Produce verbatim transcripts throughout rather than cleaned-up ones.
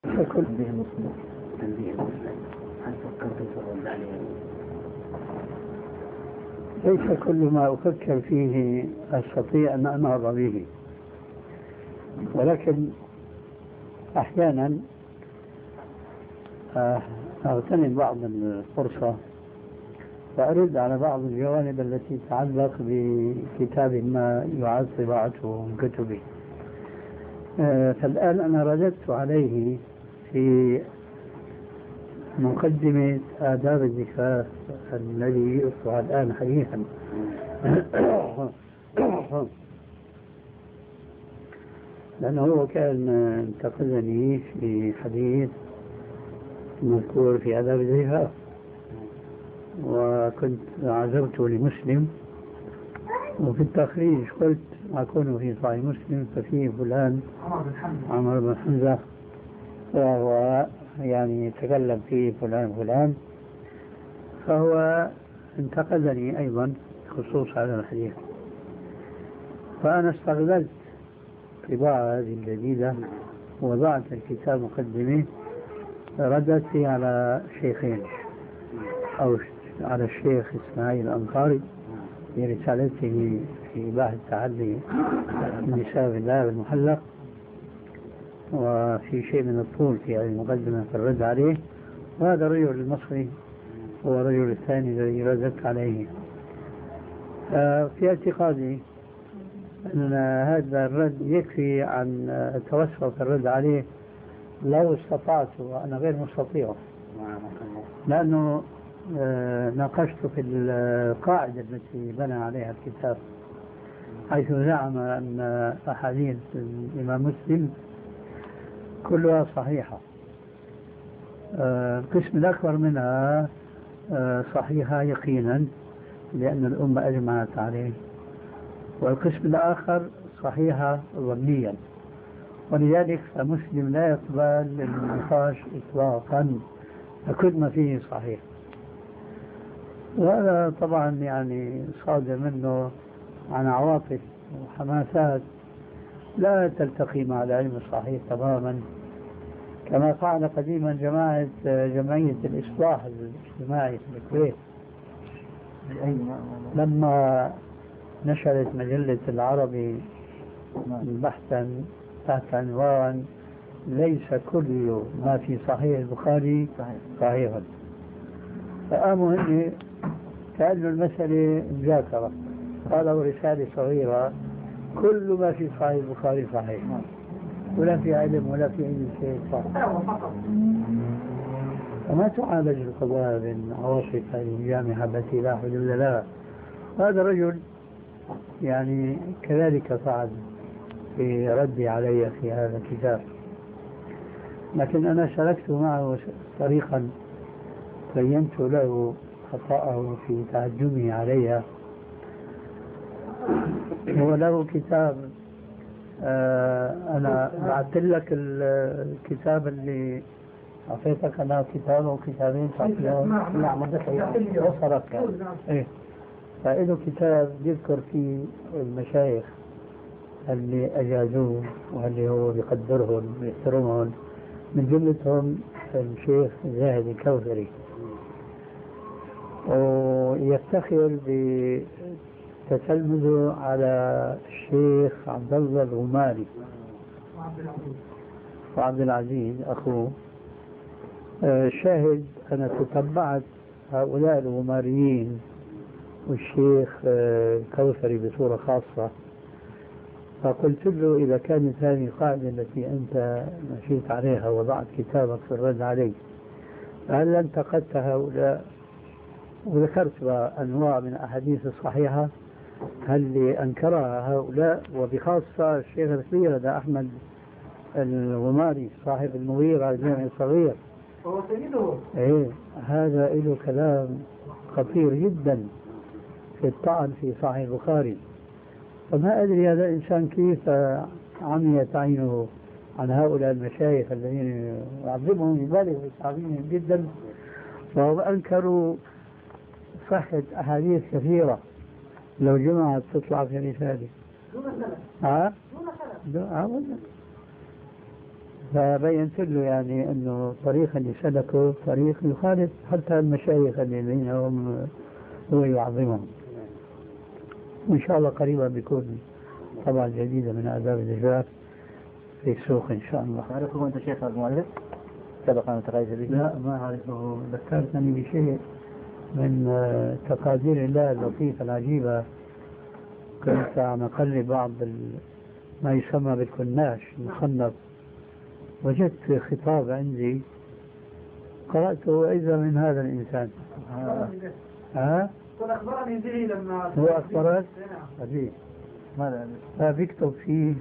كل به مسلم تنبيه مسلم هل فكرت ترد عليه؟ ليس كل ما أفكر فيه أستطيع أن أنهض به، ولكن أحيانا أغتنم بعض الفرصة وأرد على بعض الجوانب التي تتعلق بكتاب ما يعاد طباعته من كتبي. فالآن أنا رددت عليه في مقدمة آداب الزفاف الذي يطلع الآن حديثا. لأنه هو كان انتقدني في حديث مذكور في آداب الزفاف، وكنت عزرته لمسلم، وفي التخريج قلت أكون في صحيح مسلم ففيه فلان عمر بن حمزة وهو يعني يتكلم فيه فلان فلان، فهو انتقدني أيضا خصوص هذا الحديث. فأنا استغللت طباعة هذه الجديدة ووضعت الكتاب مقدمة ردت فيه على شيخين، أو على الشيخ إسماعيل الأنصاري في رسالته في بحث تعلي النساء بالله المحلق، وفي شيء من الطول في هذه المقدمة في الرد عليه. وهذا الرجل المصري هو الرجل الثاني الذي ردت عليه. في اعتقادي أن هذا الرد يكفي عن توسط الرد عليه لو استطعت، وأنا غير مستطيع، لأنه ناقشت في القاعدة التي بنى عليها الكتاب، حيث زعم أن أحاديث الإمام مسلم كلها صحيحة. القسم الأكبر منها صحيحة يقينا لأن الأمة أجمعت عليه، والقسم الآخر صحيحة ظنيا، ولذلك فمسلم لا يقبل النقاش إطلاقا كل ما فيه صحيح. وهذا طبعا يعني صادر منه عن عواطف وحماسات لا تلتقي مع العلم الصحيح تماما، كما فعل قديما جماعة جمعية الإصلاح الاجتماعي في الكويت لما نشرت مجلة العربي بحثا تحت عنوان ليس كل ما في صحيح البخاري صحيحا. فقاموا هن كأنه المسألة مذاكرة، قالوا رسالة صغيرة كل ما في صحيح البخاري صحيح، ولا في علم ولا في أي شيء صحيح. فما تعالج القضايا من عواصف هذه الجامعة التي لا حدود لها. هذا الرجل يعني كذلك فعل في ردي علي في هذا الكتاب، لكن أنا شاركت معه طريقا بينت له خطأه في تعجبه عليها. هو له كتاب، آه أنا بعثت لك الكتاب اللي أعطيتك أنا كتاب أو كتابين نعم وصلت إيه. فإنه كتاب يذكر فيه المشايخ اللي أجازوه واللي هو بيقدرهم ويحترمهم، من جملتهم الشيخ زاهد الكوثري، ويفتخر بتتلمذه على الشيخ عبد الله الغماري وعبد العزيز أخوه. شاهد أنا تتبعت هؤلاء الغماريين والشيخ الكوثري بصورة خاصة، فقلت له إذا كانت هذه القاعدة التي أنت مشيت عليها وضعت كتابك في الرد عليه، هل انتقدت هؤلاء وذكرت أنواع من الأحاديث الصحيحة هل أنكرها هؤلاء، وبخاصة الشيخ الكبير هذا أحمد الغماري صاحب المغيرة الجامع الصغير هو سيده. إيه هذا له كلام خطير جدا في الطعن في صحيح البخاري. فما أدري هذا الإنسان كيف عميت عينه عن هؤلاء المشايخ الذين يعظمهم يبالغ في تعظيمهم جدا، وهم أنكروا صحة أحاديث كثيرة لو جمعت تطلع في رسالة. دون سلف. ها؟ دون سلف. ها؟ فبينت له يعني أنه الطريق اللي سلكه طريق يخالف حتى المشايخ الذين هم هو يعظمهم. وإن شاء الله قريبا بيكون طبعا جديدة من آداب الزجاج في السوق إن شاء الله. تعرفه أنت شيخ المؤلف؟ سبق أن تقيت به؟ لا ما أعرفه، ذكرتني بشيء من تقادير الله اللطيفة العجيبة. كنت عم أقلب بعض ما يسمى بالكناش المخنط، وجدت خطاب عندي قرأته إذا من هذا الإنسان. ها؟ قل أخبرني به لما هو أخبرك؟ أبي ماذا؟ فبيكتب فيه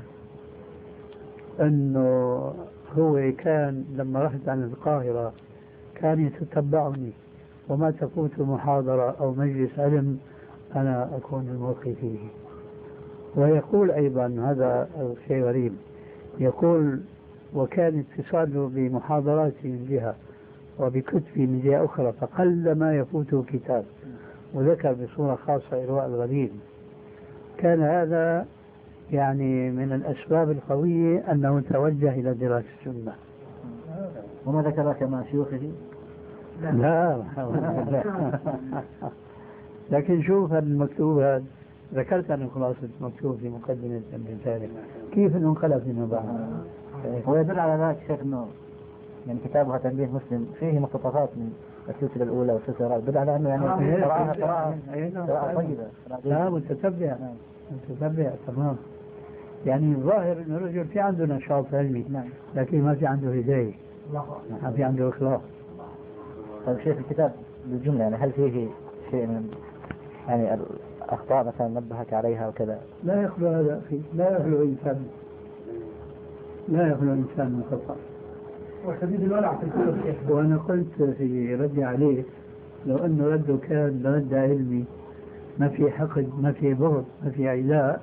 أنه هو كان لما رحت عن القاهرة كان يتتبعني، وما تفوت محاضرة أو مجلس علم أنا أكون الملقي فيه. ويقول أيضا هذا شيء غريب، يقول وكان اتصاله بمحاضراتي من جهة وبكتبي من جهة أخرى، فقل ما يفوته كتاب. وذكر بصورة خاصة إرواء الغليل. كان هذا يعني من الأسباب القوية أنه توجه إلى دراسة السنة. وما ذكرك مع شيوخه؟ لا, لا. لكن شوف المكتوب هذا، ذكرت أن خلاصة المكتوب في مقدمة الرسالة كيف أنه انقلب فيما بعد. ويدل على ذلك شيخ أنه يعني كتابها تنبيه مسلم فيه مقتطفات من السلسلة الأولى والسلسلة الرابعة، يدل على أنه يعني قراءة قراءة طيبة. لا متتبع متتبع تمام. يعني الظاهر أنه الرجل في عنده نشاط علمي لكن ما في عنده هداية، ما في عنده إخلاص. طيب شيخ الكتاب بالجملة يعني هل فيه شيء من يعني الأخطاء مثلا نبهك عليها وكذا؟ لا يخلو هذا أخي، لا يخلو إنسان لا يخلو إنسان من خطأ. وشديد الولع في الكتب شيخ. وأنا قلت في ردي عليه لو أنه رده كان رد علمي ما في حقد ما في بغض ما في عداء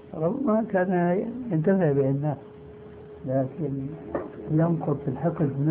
ربما كان ينتفع به الناس، لكن ينقض الحقد